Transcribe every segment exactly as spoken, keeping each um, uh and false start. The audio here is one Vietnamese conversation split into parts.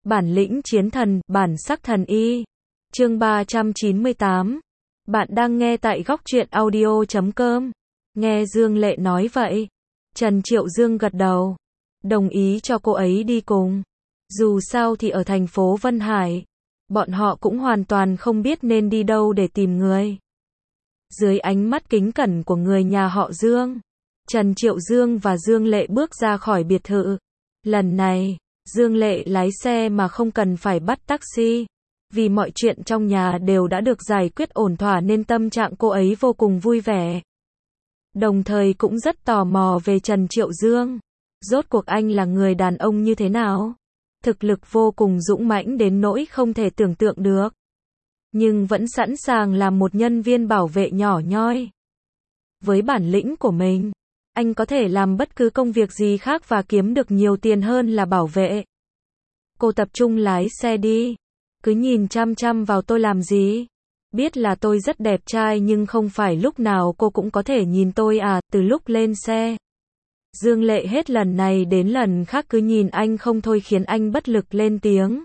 Bản lĩnh chiến thần, bản sắc thần y. Chương ba trăm chín mươi tám. Bạn đang nghe tại góc truyện audio chấm com. Nghe Dương Lệ nói vậy, Trần Triệu Dương gật đầu, đồng ý cho cô ấy đi cùng. Dù sao thì ở thành phố Vân Hải, bọn họ cũng hoàn toàn không biết nên đi đâu để tìm người. Dưới ánh mắt kính cẩn của người nhà họ Dương, Trần Triệu Dương và Dương Lệ bước ra khỏi biệt thự. Lần này, Dương Lệ lái xe mà không cần phải bắt taxi, vì mọi chuyện trong nhà đều đã được giải quyết ổn thỏa nên tâm trạng cô ấy vô cùng vui vẻ. Đồng thời cũng rất tò mò về Trần Triệu Dương. Rốt cuộc anh là người đàn ông như thế nào? Thực lực vô cùng dũng mãnh đến nỗi không thể tưởng tượng được, nhưng vẫn sẵn sàng làm một nhân viên bảo vệ nhỏ nhoi. Với bản lĩnh của mình, anh có thể làm bất cứ công việc gì khác và kiếm được nhiều tiền hơn là bảo vệ. Cô tập trung lái xe đi. Cứ nhìn chăm chăm vào tôi làm gì? Biết là tôi rất đẹp trai nhưng không phải lúc nào cô cũng có thể nhìn tôi à. Từ lúc lên xe, Dương Lệ hết lần này đến lần khác cứ nhìn anh không thôi khiến anh bất lực lên tiếng.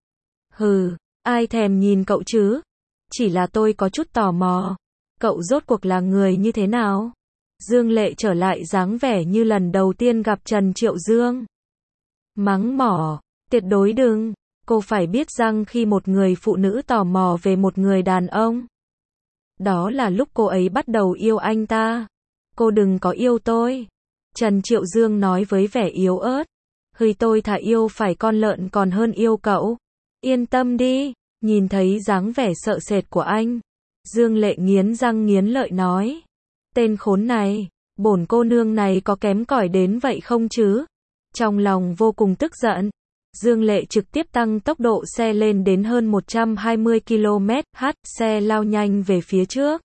Hừ, ai thèm nhìn cậu chứ? Chỉ là tôi có chút tò mò. Cậu rốt cuộc là người như thế nào? Dương Lệ trở lại dáng vẻ như lần đầu tiên gặp Trần Triệu Dương. Mắng mỏ, tuyệt đối đừng. Cô phải biết rằng khi một người phụ nữ tò mò về một người đàn ông, đó là lúc cô ấy bắt đầu yêu anh ta. Cô đừng có yêu tôi. Trần Triệu Dương nói với vẻ yếu ớt. Hừ, tôi thà yêu phải con lợn còn hơn yêu cậu. Yên tâm đi. Nhìn thấy dáng vẻ sợ sệt của anh, Dương Lệ nghiến răng nghiến lợi nói. Tên khốn này, bổn cô nương này có kém cỏi đến vậy không chứ? Trong lòng vô cùng tức giận, Dương Lệ trực tiếp tăng tốc độ xe lên đến hơn một trăm hai mươi ki lô mét h, xe lao nhanh về phía trước.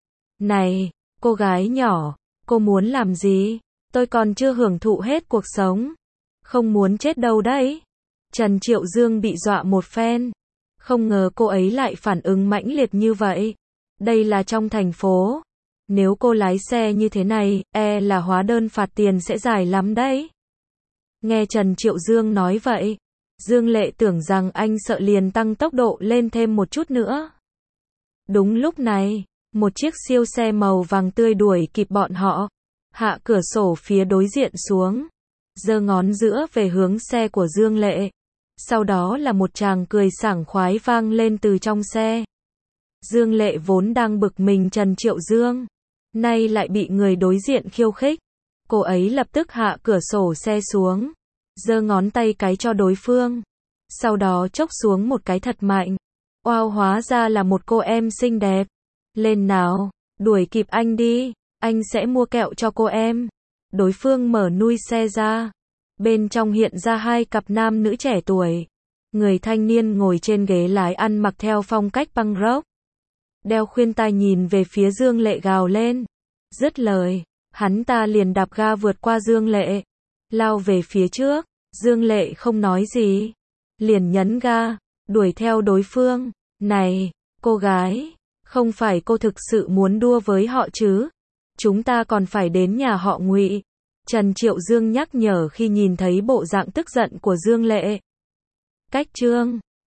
Này, cô gái nhỏ, cô muốn làm gì? Tôi còn chưa hưởng thụ hết cuộc sống. Không muốn chết đâu đấy. Trần Triệu Dương bị dọa một phen. Không ngờ cô ấy lại phản ứng mãnh liệt như vậy. Đây là trong thành phố. Nếu cô lái xe như thế này, e là hóa đơn phạt tiền sẽ dài lắm đấy. Nghe Trần Triệu Dương nói vậy, Dương Lệ tưởng rằng anh sợ liền tăng tốc độ lên thêm một chút nữa. Đúng lúc này, một chiếc siêu xe màu vàng tươi đuổi kịp bọn họ, hạ cửa sổ phía đối diện xuống, giơ ngón giữa về hướng xe của Dương Lệ. Sau đó là một tràng cười sảng khoái vang lên từ trong xe. Dương Lệ vốn đang bực mình Trần Triệu Dương, nay lại bị người đối diện khiêu khích. Cô ấy lập tức hạ cửa sổ xe xuống, giơ ngón tay cái cho đối phương, sau đó chốc xuống một cái thật mạnh. Oao, hóa ra là một cô em xinh đẹp. Lên nào, đuổi kịp anh đi, anh sẽ mua kẹo cho cô em. Đối phương mở nui xe ra. Bên trong hiện ra hai cặp nam nữ trẻ tuổi. Người thanh niên ngồi trên ghế lái ăn mặc theo phong cách punk rock, đeo khuyên tai nhìn về phía Dương Lệ gào lên. Dứt lời, hắn ta liền đạp ga vượt qua Dương Lệ, lao về phía trước. Dương Lệ không nói gì, liền nhấn ga, đuổi theo đối phương. Này, cô gái, không phải cô thực sự muốn đua với họ chứ? Chúng ta còn phải đến nhà họ Ngụy. Trần Triệu Dương nhắc nhở khi nhìn thấy bộ dạng tức giận của Dương Lệ. Cách chương